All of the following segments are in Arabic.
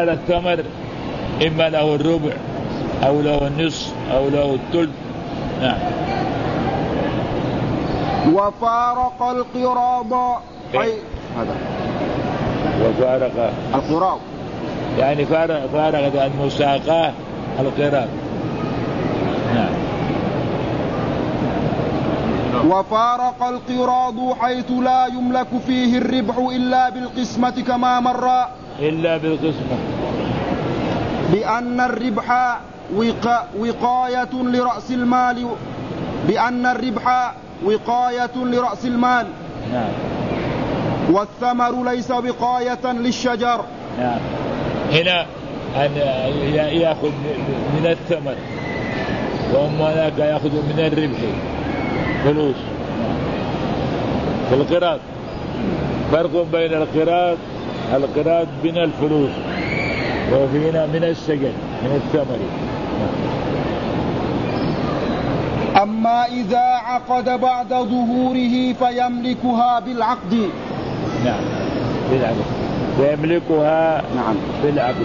هذا الثمر إما له الربع أو له النصف أو له الثلث. نعم. وفارق القراض هذا وفارق القراض يعني فارق المساقاة القراض. نعم. وفارق القراض حيث لا يملك فيه الربح إلا بالقسمة كما مر. إلا بالقسمة. بأن الربح وقاية لرأس المال. بأن الربح وقاية لرأس المال. نعم. والثمر ليس وقاية للشجر. نعم. هنا أن يأخذ من الثمر وهم هناك يأخذ من الربح فلوس. في القراض فرق بين القراض من الفلوس وفينا من الشجر من الثمر. أما إذا عقد بعد ظهوره فيملكها بالعقد. نعم بالعقد فيملكها. نعم بالعقد.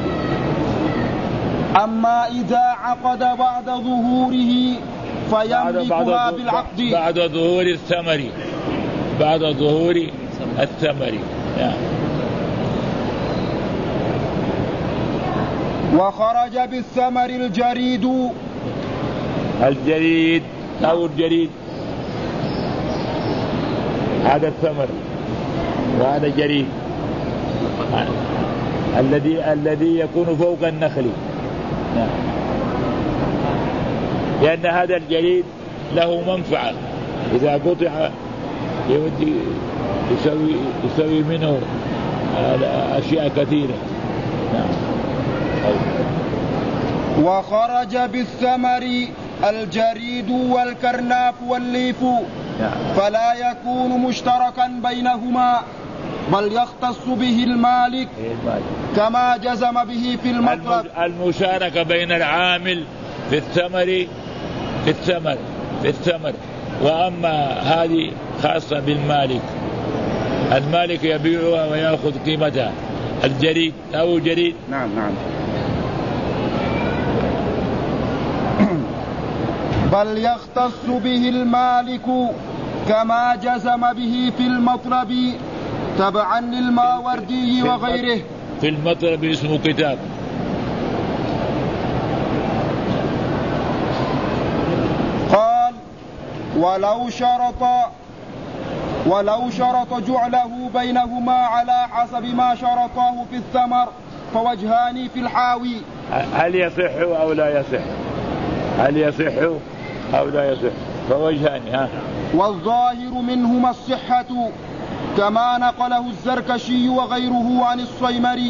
أما إذا عقد بعد ظهوره فيملكها بالعقد. بعد ظهور الثمر. بعد ظهور الثمر. نعم. وخرج بالثمر الجريد أو الجريد هذا الثمر وهذا جريد الذي يكون فوق النخل. نعم. لأن هذا الجريد له منفعة إذا قطع يسوي منه أشياء كثيرة. نعم. وخرج بالثمر الجريد والكرناف والليف. نعم. فلا يكون مشتركا بينهما بل يختص به المالك كما جزم به في المطلب. المشاركة بين العامل في الثمر وأما هذه خاصة بالمالك. المالك يبيعها ويأخذ قيمتها. الجريد أو جريد. نعم. بل يختص به المالك كما جزم به في المطلب تبعا للماوردي وغيره. في المطلب اسمه كتاب. قال ولو شرط جعله بينهما على حسب ما شرطاه في الثمر فوجهان في الحاوي. هل يصح أو لا يصح؟ هل يصح أو لا يصح؟ فوجهان. والظاهر منهما الصحة كما نقله الزركشي وغيره عن الصيمري.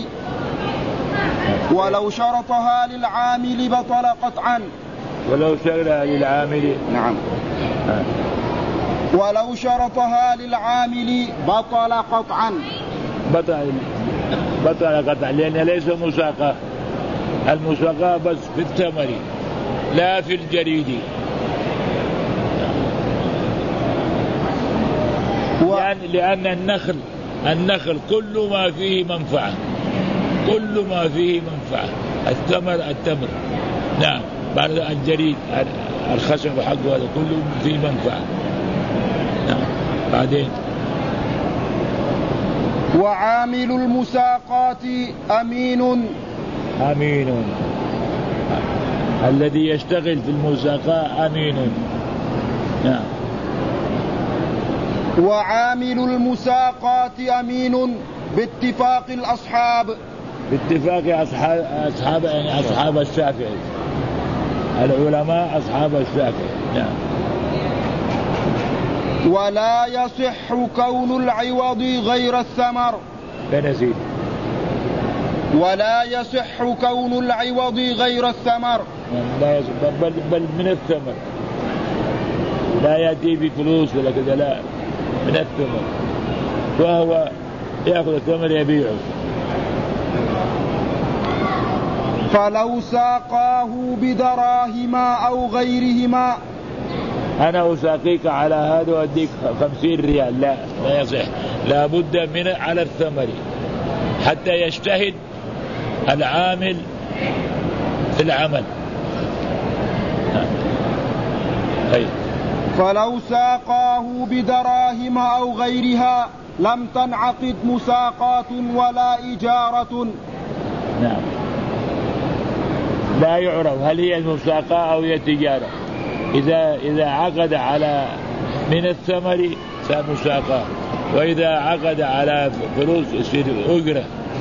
ولو شرطها للعامل بطل قطعا. ولو شرطها للعامل. نعم. ولو شرطها للعامل بطل قطعا. بطل قطعا لأن ليس مساقة. المساقة بس في الثمر لا في الجريد. لأن النخل كل ما فيه منفعة. التمر. نعم. بعد الجريد الخشب حقه هذا كله فيه منفعة. نعم. بعدين وعامل المساقات أمين. الذي يشتغل في المساقات أمين. نعم. وعامل المساقات أمين باتفاق الأصحاب. باتفاق أصحاب يعني أصحاب الشافعي. العلماء أصحاب الشافعي. نعم. ولا يصح كون العوض غير الثمر. بنزيد. ولا يصح كون العوض غير الثمر. لا يصح بل من الثمر. لا يأتي بفلوس ولا كذا، لا من الثمر. وهو يأخذ الثمر يبيعه. فلو ساقاه بدراهم أو غيرهما. أنا أساقيك على هذا وأديك 50 ريال. لا يصح. لا بد من على الثمر حتى يجتهد العامل في العمل. فلو ساقاه بدراهم أو غيرها لم تنعقد مساقات ولا إجارة. نعم، لا يعرف هل هي المساقاة أو هي التجارة. إذا عقد على من الثمر مساقاة، وإذا عقد على فلوس يصير أجرة.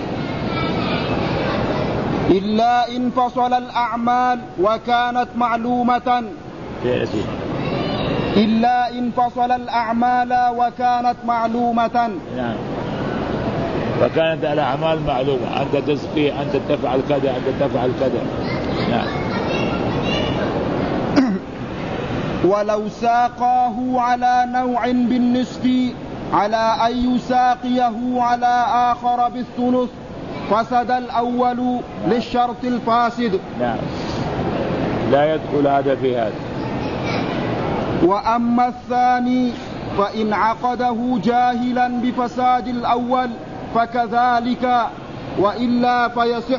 إلا إن فصل الأعمال وكانت معلومة. إلا إن فصل الأعمال وكانت معلومة. نعم، وكانت الأعمال معلومة، أنت تسقي، أنت تفعل كذا، أنت تفعل كذا. نعم. ولو ساقاه على نوع بالنصف على أن يساقيه على آخر بالثلث فسد الأول للشرط الفاسد. نعم، لا يدخل هذا في هذا. وأما الثاني فإن عقده جاهلا بفساد الأول فكذلك، وإلا فيصح،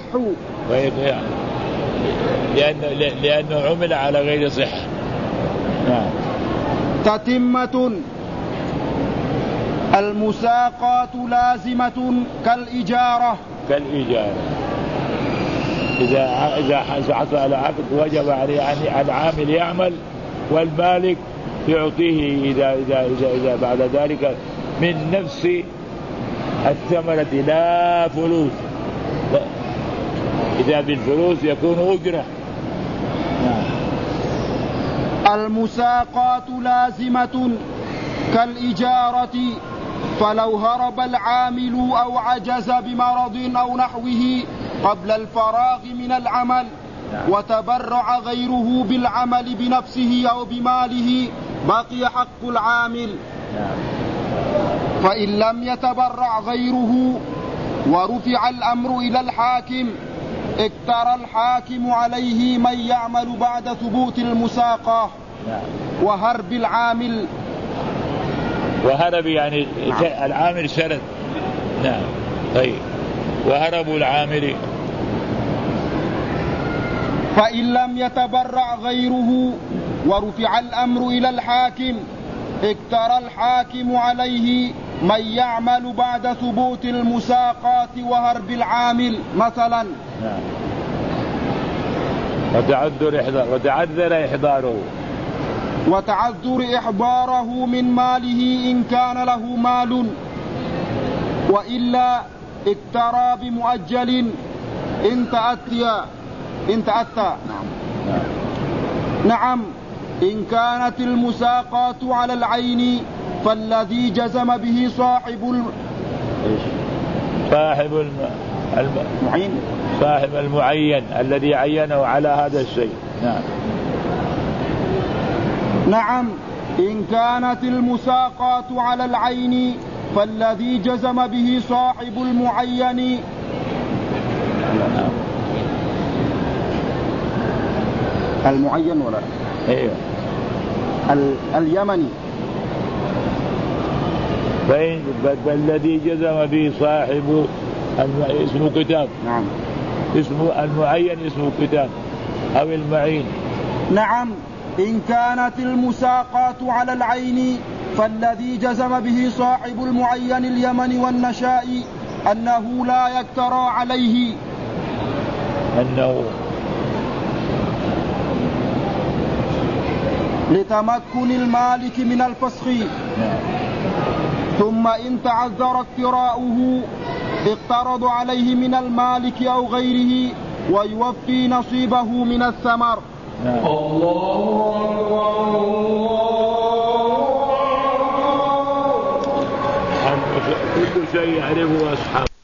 لأنه عمل على غير صحة. نعم. تتمة. المساقات لازمة كالإجارة. إذا حصل على عقد وجب عليه أن العامل يعمل والمالك يعطيه إذا بعد ذلك من نفس الثمرة لا فلوس. إذا بالفلوس يكون أجرة. المساقات لازمة كالإجارة، فلو هرب العامل أو عجز بمرض أو نحوه قبل الفراغ من العمل وتبرع غيره بالعمل بنفسه أو بماله بقي حق العامل. فإن لم يتبرع غيره ورفع الأمر إلى الحاكم اقترى الحاكم عليه من يعمل بعد ثبوت المساقة وهرب العامل. وهرب يعني العامل شرد. نعم. طيب، وهرب العامل. فإن لم يتبرع غيره ورفع الأمر إلى الحاكم اقترى الحاكم عليه من يعمل بعد ثبوت المساقات وهرب العامل مثلا. نعم. وتعذر إحضاره من ماله إن كان له مال، وإلا اقترى بمؤجل إن تأتى. نعم. إن كانت المساقات على العين فالذي جزم به صاحب المعين الذي عينه على هذا الشيء. نعم. نعم. إن كانت المساقات على العين فالذي جزم به صاحب المعين. المعين ولا ايوه اليمني. فالذي جزم به صاحب اسمه كتاب. نعم. اسمه المعين اسمه كتاب أو المعين. نعم. إن كانت المساقات على العين فالذي جزم به صاحب المعين اليمن والنشاء أنه لا يكترى عليه، أنه لتمكن المالك من الفسخ. ثم إن تعذر اكتراؤه اقترض عليه من المالك أو غيره ويوفي نصيبه من الثمر. الله كل شيء يعرفه أصحابه.